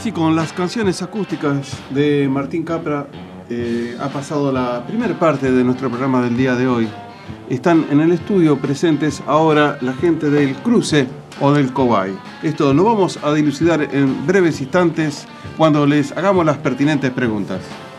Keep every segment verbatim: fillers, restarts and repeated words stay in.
Sí, con las canciones acústicas de Martín Capra eh, ha pasado la primera parte de nuestro programa del día de hoy. Están en el estudio presentes ahora la gente del Cruce o del Cobay. Esto lo vamos a dilucidar en breves instantes cuando les hagamos las pertinentes preguntas.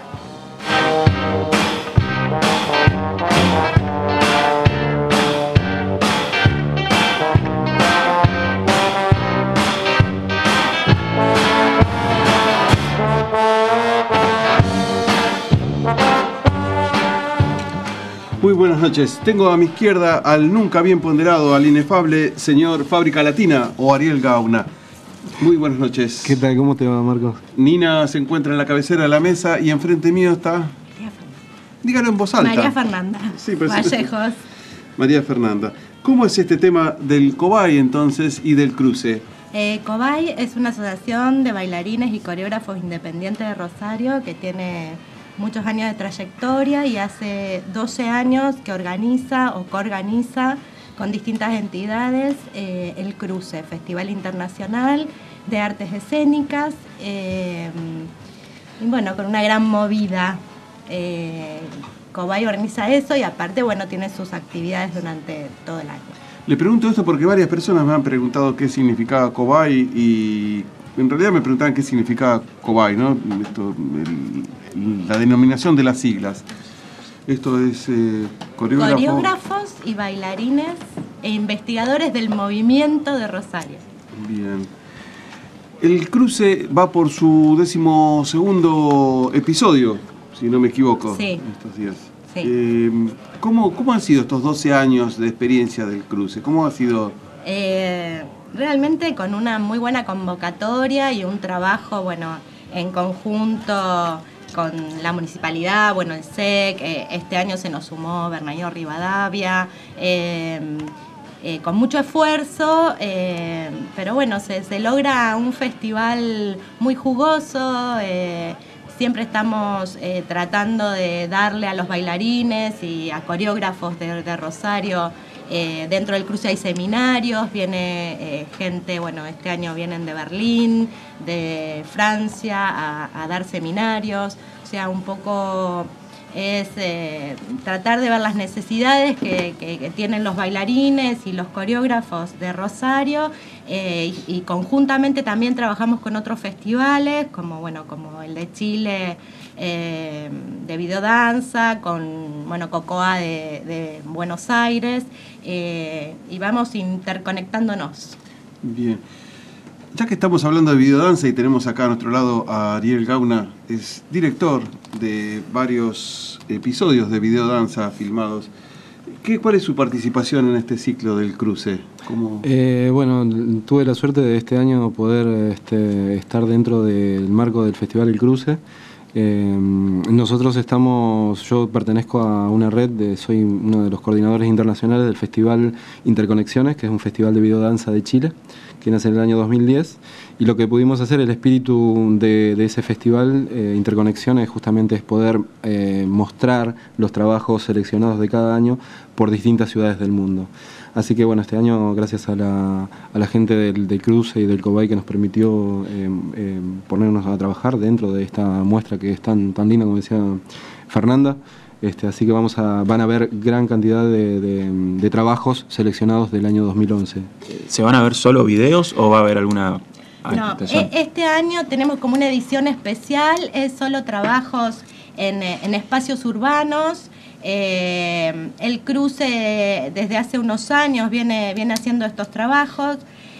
Muy buenas noches. Tengo a mi izquierda al nunca bien ponderado, al inefable señor Fábrica Latina o Ariel Gauna. Muy buenas noches. ¿Qué tal? ¿Cómo te va, Marcos? Nina se encuentra en la cabecera de la mesa y enfrente mío está... María Fernanda. Dígalo en voz alta. María Fernanda. Sí, pero Vallejos. María Fernanda. ¿Cómo es este tema del Cobay entonces y del Cruce? Eh, Cobay es una asociación de bailarines y coreógrafos independientes de Rosario que tiene muchos años de trayectoria y hace doce años que organiza o coorganiza con distintas entidades eh, el Cruce, Festival Internacional de Artes Escénicas, eh, y bueno, con una gran movida. Eh, Cobay organiza eso y aparte, bueno, tiene sus actividades durante todo el año. Le pregunto esto porque varias personas me han preguntado qué significaba Cobay y en realidad me preguntaban qué significaba Cobay, ¿no? Esto, el, la denominación de las siglas. Esto es eh, coreógrafo... coreógrafos y bailarines e investigadores del movimiento de Rosario. Bien. El Cruce va por su décimo segundo episodio, si no me equivoco, sí. estos días. Sí. Eh, ¿cómo, ¿Cómo han sido estos doce años de experiencia del Cruce? ¿Cómo ha sido...? Eh, realmente con una muy buena convocatoria y un trabajo, bueno, en conjunto con la municipalidad, bueno, el S E C, eh, este año se nos sumó Bernardino Rivadavia, eh, eh, con mucho esfuerzo, eh, pero bueno, se, se logra un festival muy jugoso. eh, Siempre estamos eh, tratando de darle a los bailarines y a coreógrafos de, de Rosario. Eh, dentro del Cruce hay seminarios, viene eh, gente, bueno, este año vienen de Berlín, de Francia, a, a dar seminarios. O sea, un poco es eh, tratar de ver las necesidades que, que, que tienen los bailarines y los coreógrafos de Rosario. Eh, y, y conjuntamente también trabajamos con otros festivales, como bueno, como el de Chile eh, de videodanza, con bueno, Cocoa de, de Buenos Aires, eh, y vamos interconectándonos. Bien. Ya que estamos hablando de videodanza y tenemos acá a nuestro lado a Ariel Gauna, es director de varios episodios de videodanza filmados. ¿Qué, ¿Cuál es su participación en este ciclo del Cruce? ¿Cómo? Eh, bueno, tuve la suerte de este año poder este, estar dentro del marco del Festival El Cruce. Eh, nosotros estamos, yo pertenezco a una red, de, soy uno de los coordinadores internacionales del Festival Interconexiones, que es un festival de videodanza de Chile, que nace en el año dos mil diez, y lo que pudimos hacer, el espíritu de, de ese festival, eh, Interconexiones, justamente es poder eh, mostrar los trabajos seleccionados de cada año por distintas ciudades del mundo. Así que bueno, este año, gracias a la, a la gente del, del Cruce y del Cobay que nos permitió eh, eh, ponernos a trabajar dentro de esta muestra que es tan, tan linda, como decía Fernanda. Este, así que vamos a, van a haber gran cantidad de, de, de trabajos seleccionados del año dos mil once. ¿Se van a ver solo videos o va a haber alguna No, adaptación? Este año tenemos como una edición especial, es solo trabajos en, en espacios urbanos. Eh, el Cruce desde hace unos años viene, viene haciendo estos trabajos.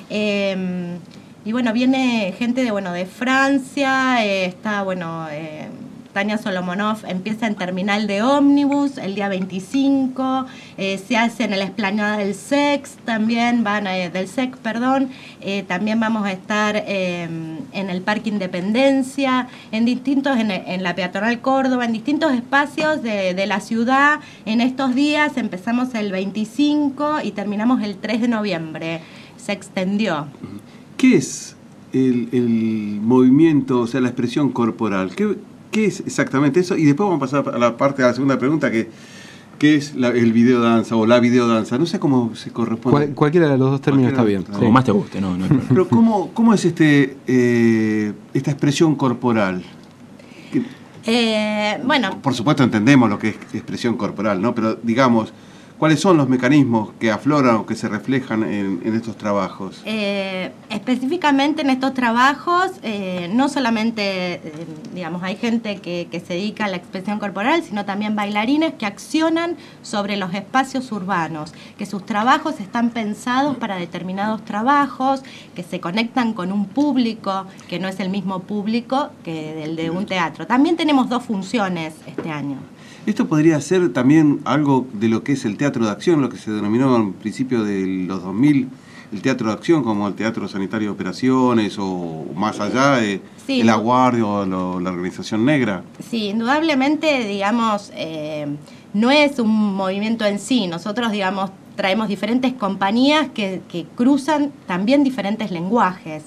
Eh, y bueno, viene gente de, bueno, de Francia, eh, está, bueno... Eh, Tania Solomonov empieza en Terminal de Ómnibus el día veinticinco, eh, se hace en la explanada del S E C, también van eh, del S E C, perdón, eh, también vamos a estar eh, en el Parque Independencia, en distintos, en, en la Peatonal Córdoba, en distintos espacios de, de la ciudad. En estos días empezamos el veinticinco y terminamos el tres de noviembre, se extendió. ¿Qué es el, el movimiento, o sea, la expresión corporal? ¿Qué ¿Qué es exactamente eso? Y después vamos a pasar a la parte de la segunda pregunta, que ¿Qué es la, el videodanza o la videodanza? No sé cómo se corresponde. Cual, cualquiera de los dos términos Cualquiera, está bien. Como Sí. más te guste, ¿no? no Pero ¿cómo, cómo es este eh, esta expresión corporal? Que, Eh, bueno, por supuesto entendemos lo que es expresión corporal, ¿no? Pero digamos, ¿cuáles son los mecanismos que afloran o que se reflejan en, en estos trabajos? Eh, específicamente en estos trabajos, eh, no solamente, eh, digamos, hay gente que, que se dedica a la expresión corporal, sino también bailarines que accionan sobre los espacios urbanos, que sus trabajos están pensados para determinados trabajos, que se conectan con un público que no es el mismo público que el de un teatro. También tenemos dos funciones este año. Esto podría ser también algo de lo que es el teatro de acción, lo que se denominó al principio de los dos mil, el teatro de acción, como el teatro sanitario de operaciones o más allá, eh, Sí, el no. Aguardio o lo- la Organización Negra. Sí, indudablemente, digamos, eh, no es un movimiento en sí. Nosotros, digamos, traemos diferentes compañías que, que cruzan también diferentes lenguajes.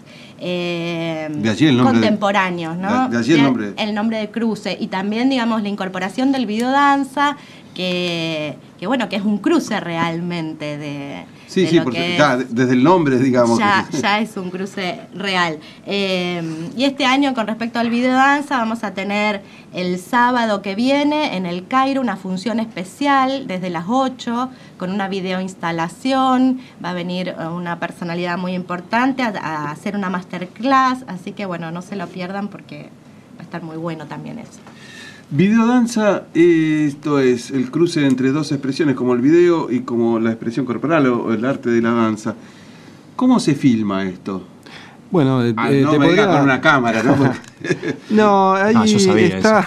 Eh, De allí el nombre de- contemporáneos, ¿no? de- de allí el nombre. el nombre de cruce. Y también, digamos, la incorporación del videodanza, que, que bueno, que es un cruce realmente de, Sí, de sí, lo porque que ya, es- desde el nombre, digamos. ya, que- ya es un cruce real. Eh, y este año, con respecto al videodanza, vamos a tener el sábado que viene en el Cairo una función especial desde las ocho con una videoinstalación. Va a venir una personalidad muy importante a, a hacer una masterclass, así que bueno, no se lo pierdan porque va a estar muy bueno también eso. Videodanza, eh, esto es el cruce entre dos expresiones como el video y como la expresión corporal o, o el arte de la danza. ¿Cómo se filma esto? Bueno, eh, Ah, eh, no te me diga podría- con una cámara, ¿no? No, ahí No, yo sabía está.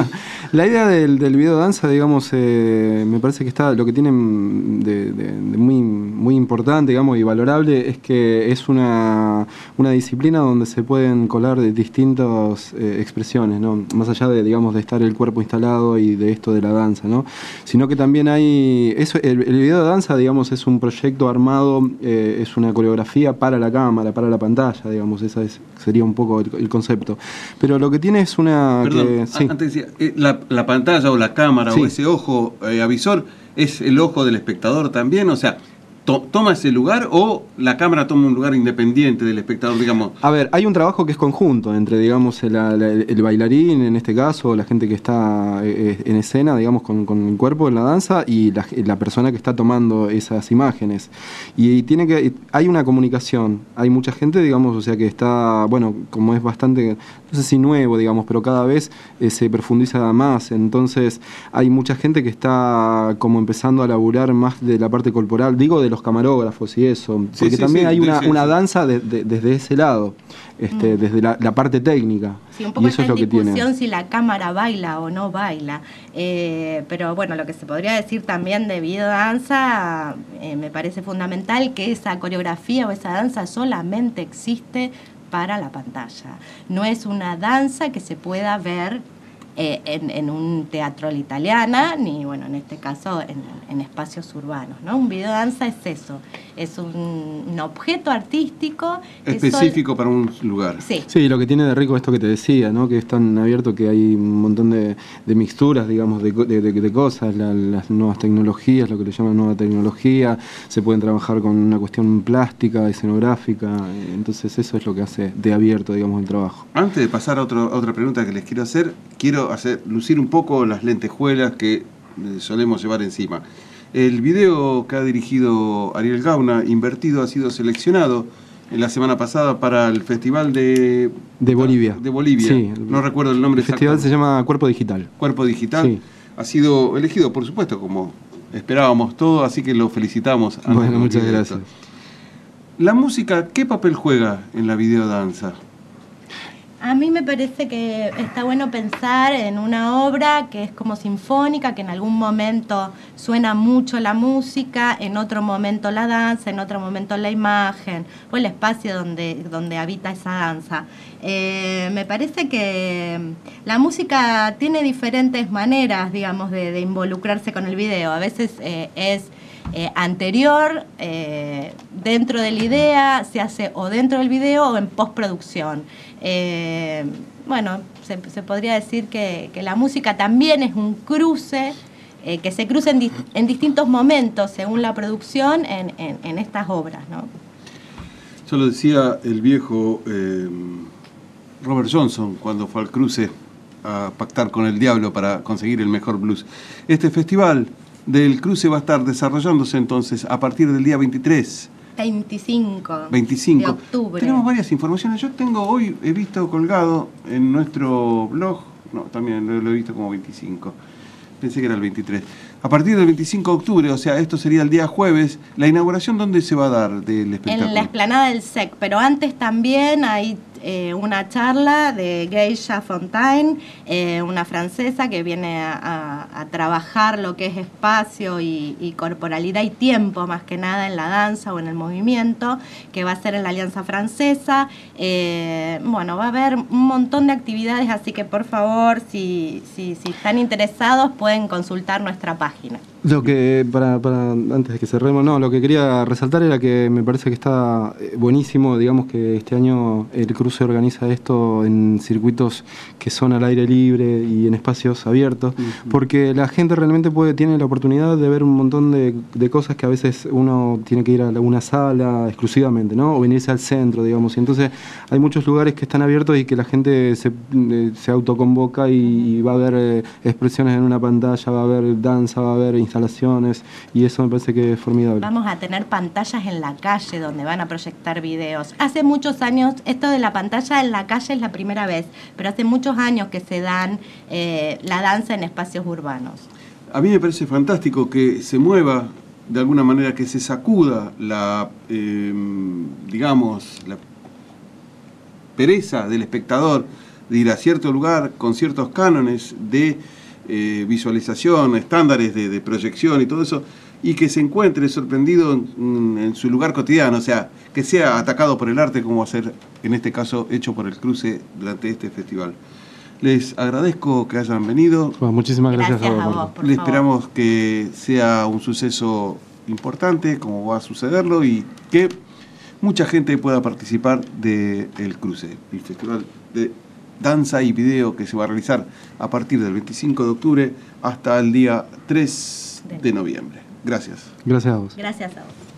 La idea del, del video danza, digamos, eh, me parece que está, lo que tiene de, de- de muy, muy importante, digamos, y valorable es que es una, una disciplina donde se pueden colar de distintas eh, expresiones, ¿no? Más allá de, digamos, de estar el cuerpo instalado y de esto de la danza, ¿no? Sino que también hay, eso, el, el video de danza, digamos, es un proyecto armado, eh, es una coreografía para la cámara, para la pantalla, digamos, esa es, sería un poco el, el concepto. Pero lo que tiene es una... Perdón, que, a- sí. antes decía, eh, la, la pantalla o la cámara Sí. o ese ojo eh, avisor es el ojo del espectador también, o sea, to- ¿toma ese lugar o la cámara toma un lugar independiente del espectador, digamos? A ver, hay un trabajo que es conjunto entre, digamos, el, el- el bailarín, en este caso, la gente que está eh, en escena, digamos, con, con el cuerpo en la danza y la, la persona que está tomando esas imágenes. Y tiene que, hay una comunicación, hay mucha gente, digamos, o sea, que está, bueno, como es bastante, no sé si nuevo, digamos, pero cada vez eh, se profundiza más. Entonces, hay mucha gente que está como empezando a laburar más de la parte corporal, digo, de los camarógrafos y eso, Sí, porque sí, también sí, hay una, sí, una sí. danza de- de- desde ese lado, este, Mm. desde la, la parte técnica. Sí, un poco y eso está es lo en que tiene. discusión si la cámara baila o no baila. Eh, pero bueno, lo que se podría decir también de videodanza, eh, me parece fundamental que esa coreografía o esa danza solamente existe para la pantalla. No es una danza que se pueda ver eh, en, en un teatro a la italiana, ni bueno, en este caso en, en espacios urbanos, ¿no? Un videodanza es eso, es un, un objeto artístico que sol- Específico para un lugar. Sí. Sí, lo que tiene de rico esto que te decía, ¿no? Que es tan abierto que hay un montón de, de mixturas, digamos, de, co- de- de- de cosas, la- las nuevas tecnologías, lo que le llaman nueva tecnología, se pueden trabajar con una cuestión plástica, escenográfica, eh, entonces eso es lo que hace de abierto, digamos, el trabajo. Antes de pasar a, otro, a otra pregunta que les quiero hacer, quiero hacer lucir un poco las lentejuelas que eh, solemos llevar encima. El video que ha dirigido Ariel Gauna, Invertido, ha sido seleccionado en la semana pasada para el Festival de... De Bolivia. De Bolivia. Sí. No recuerdo el nombre El festival exacto. se llama Cuerpo Digital. Cuerpo Digital. Sí. Ha sido elegido, por supuesto, como esperábamos todos, así que lo felicitamos. antes Bueno, de muchas esto. gracias. La música, ¿qué papel juega en la videodanza? A mí me parece que está bueno pensar en una obra que es como sinfónica, que en algún momento suena mucho la música, en otro momento la danza, en otro momento la imagen, o el espacio donde, donde habita esa danza. Eh, me parece que la música tiene diferentes maneras, digamos, de, de involucrarse con el video. A veces eh, es eh, anterior, eh, dentro de la idea, se hace o dentro del video o en postproducción. Eh, bueno, se, se podría decir que, que la música también es un cruce eh, que se crucen di en distintos momentos según la producción en, en, en estas obras, ¿no? Yo lo decía el viejo eh, Robert Johnson cuando fue al cruce a pactar con el diablo para conseguir el mejor blues. Este festival del cruce va a estar desarrollándose entonces a partir del día veintitrés. veinticinco, veinticinco de octubre. Tenemos varias informaciones. Yo tengo hoy, he visto colgado en nuestro blog, no, también lo, lo he visto como veinticinco. Pensé que era el veintitrés. A partir del veinticinco de octubre, o sea, esto sería el día jueves, ¿la inauguración dónde se va a dar del espectáculo? En la explanada del S E C, pero antes también hay eh, una charla de Geisha Fontaine, eh, una francesa que viene a, a, a trabajar lo que es espacio y, y corporalidad y tiempo, más que nada en la danza o en el movimiento, que va a ser en la Alianza Francesa. Eh, bueno, va a haber un montón de actividades, así que por favor, si, si, si están interesados, pueden consultar nuestra página. Lo que, para, para, antes de que cerremos, no, lo que quería resaltar era que me parece que está buenísimo, digamos que este año el cruce organiza esto en circuitos que son al aire libre y en espacios abiertos, uh-huh. porque la gente realmente puede, tiene la oportunidad de ver un montón de, de cosas que a veces uno tiene que ir a una sala exclusivamente, ¿no? O venirse al centro, digamos, y entonces hay muchos lugares que están abiertos y que la gente se, se autoconvoca y, y va a haber eh, expresiones en una pantalla, va a haber danza, va a haber instalaciones, y eso me parece que es formidable. Vamos a tener pantallas en la calle donde van a proyectar videos. Hace muchos años, esto de la pantalla en la calle es la primera vez, pero hace muchos años que se dan eh, la danza en espacios urbanos. A mí me parece fantástico que se mueva, de alguna manera, que se sacuda la, eh, digamos, la pereza del espectador de ir a cierto lugar con ciertos cánones de eh, visualización, estándares de, de proyección y todo eso, y que se encuentre sorprendido en, en su lugar cotidiano, o sea, que sea atacado por el arte, como va a ser, en este caso, hecho por el cruce durante este festival. Les agradezco que hayan venido. Bueno, muchísimas gracias, gracias a vos. A vos por Le favor. esperamos que sea un suceso importante, como va a sucederlo, y que mucha gente pueda participar del cruce, el festival de danza y video que se va a realizar a partir del veinticinco de octubre hasta el día tres de noviembre. Gracias. Gracias a vos. Gracias a vos.